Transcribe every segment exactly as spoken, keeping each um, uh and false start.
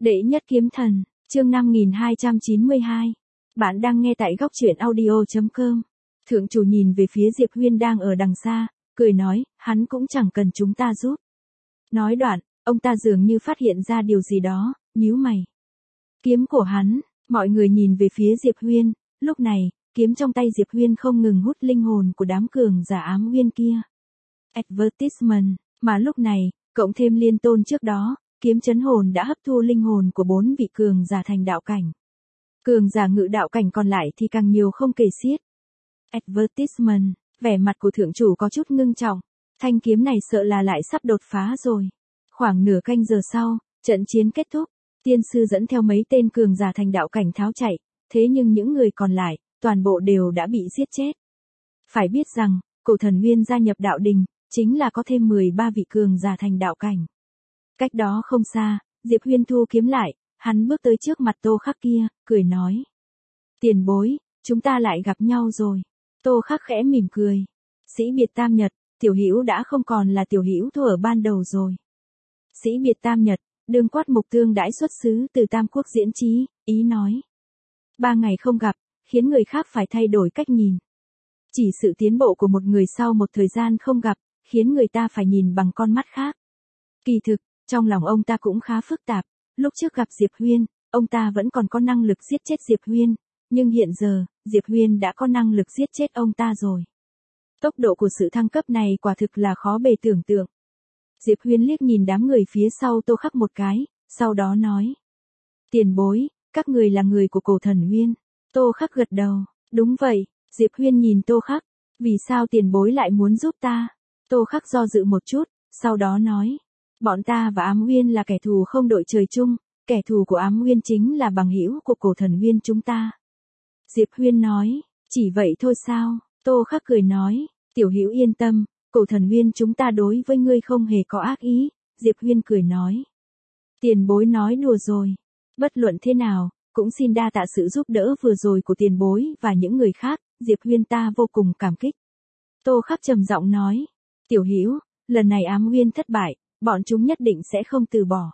Đệ nhất kiếm thần, chương năm nghìn hai trăm chín mươi hai. Bạn đang nghe tại góc truyện audio chấm com. Thượng chủ nhìn về phía Diệp Huyên đang ở đằng xa, cười nói, hắn cũng chẳng cần chúng ta giúp. Nói đoạn, ông ta dường như phát hiện ra điều gì đó, nhíu mày. Kiếm của hắn, mọi người nhìn về phía Diệp Huyên, lúc này, kiếm trong tay Diệp Huyên không ngừng hút linh hồn của đám cường giả ám nguyên kia. Advertisement, mà lúc này, cộng thêm liên tôn trước đó, kiếm chấn hồn đã hấp thu linh hồn của bốn vị cường giả thành đạo cảnh. Cường giả ngự đạo cảnh còn lại thì càng nhiều không kể xiết. Advertisement, vẻ mặt của thượng chủ có chút ngưng trọng, thanh kiếm này sợ là lại sắp đột phá rồi. Khoảng nửa canh giờ sau, trận chiến kết thúc, tiên sư dẫn theo mấy tên cường giả thành đạo cảnh tháo chạy, thế nhưng những người còn lại, toàn bộ đều đã bị giết chết. Phải biết rằng, cổ thần nguyên gia nhập đạo đình, chính là có thêm mười ba vị cường giả thành đạo cảnh. Cách đó không xa, Diệp Huyên thu kiếm lại, hắn bước tới trước mặt Tô Khắc kia, cười nói. Tiền bối, chúng ta lại gặp nhau rồi. Tô Khắc khẽ mỉm cười. Sĩ biệt tam nhật, tiểu hữu đã không còn là tiểu hữu thu ở ban đầu rồi. Sĩ biệt tam nhật, đương quát mục tương đãi xuất xứ từ Tam Quốc diễn chí, ý nói. Ba ngày không gặp, khiến người khác phải thay đổi cách nhìn. Chỉ sự tiến bộ của một người sau một thời gian không gặp, khiến người ta phải nhìn bằng con mắt khác. Kỳ thực, trong lòng ông ta cũng khá phức tạp, lúc trước gặp Diệp Huyên, ông ta vẫn còn có năng lực giết chết Diệp Huyên, nhưng hiện giờ, Diệp Huyên đã có năng lực giết chết ông ta rồi. Tốc độ của sự thăng cấp này quả thực là khó bề tưởng tượng. Diệp Huyên liếc nhìn đám người phía sau Tô Khắc một cái, sau đó nói. Tiền bối, các người là người của cổ thần Huyên. Tô Khắc gật đầu, đúng vậy, Diệp Huyên nhìn Tô Khắc, vì sao tiền bối lại muốn giúp ta? Tô Khắc do dự một chút, sau đó nói. Bọn ta và Ám Nguyên là kẻ thù không đội trời chung, kẻ thù của Ám Nguyên chính là bằng hữu của cổ thần Nguyên chúng ta. Diệp Huyên nói, chỉ vậy thôi sao? Tô Khắc cười nói, tiểu hữu yên tâm, cổ thần Nguyên chúng ta đối với ngươi không hề có ác ý. Diệp Huyên cười nói, tiền bối nói đùa rồi, bất luận thế nào, cũng xin đa tạ sự giúp đỡ vừa rồi của tiền bối và những người khác. Diệp Huyên ta vô cùng cảm kích. Tô Khắc trầm giọng nói, tiểu hữu, lần này Ám Nguyên thất bại, bọn chúng nhất định sẽ không từ bỏ.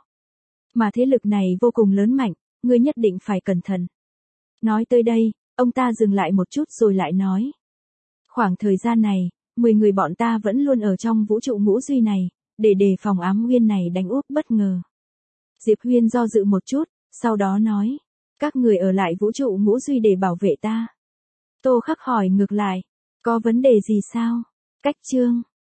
Mà thế lực này vô cùng lớn mạnh, ngươi nhất định phải cẩn thận. Nói tới đây, ông ta dừng lại một chút rồi lại nói. Khoảng thời gian này, mười người bọn ta vẫn luôn ở trong vũ trụ ngũ duy này, để đề phòng Ám Nguyên này đánh úp bất ngờ. Diệp Huyên do dự một chút, sau đó nói. Các người ở lại vũ trụ ngũ duy để bảo vệ ta. Tô Khắc hỏi ngược lại, có vấn đề gì sao? Cách chương.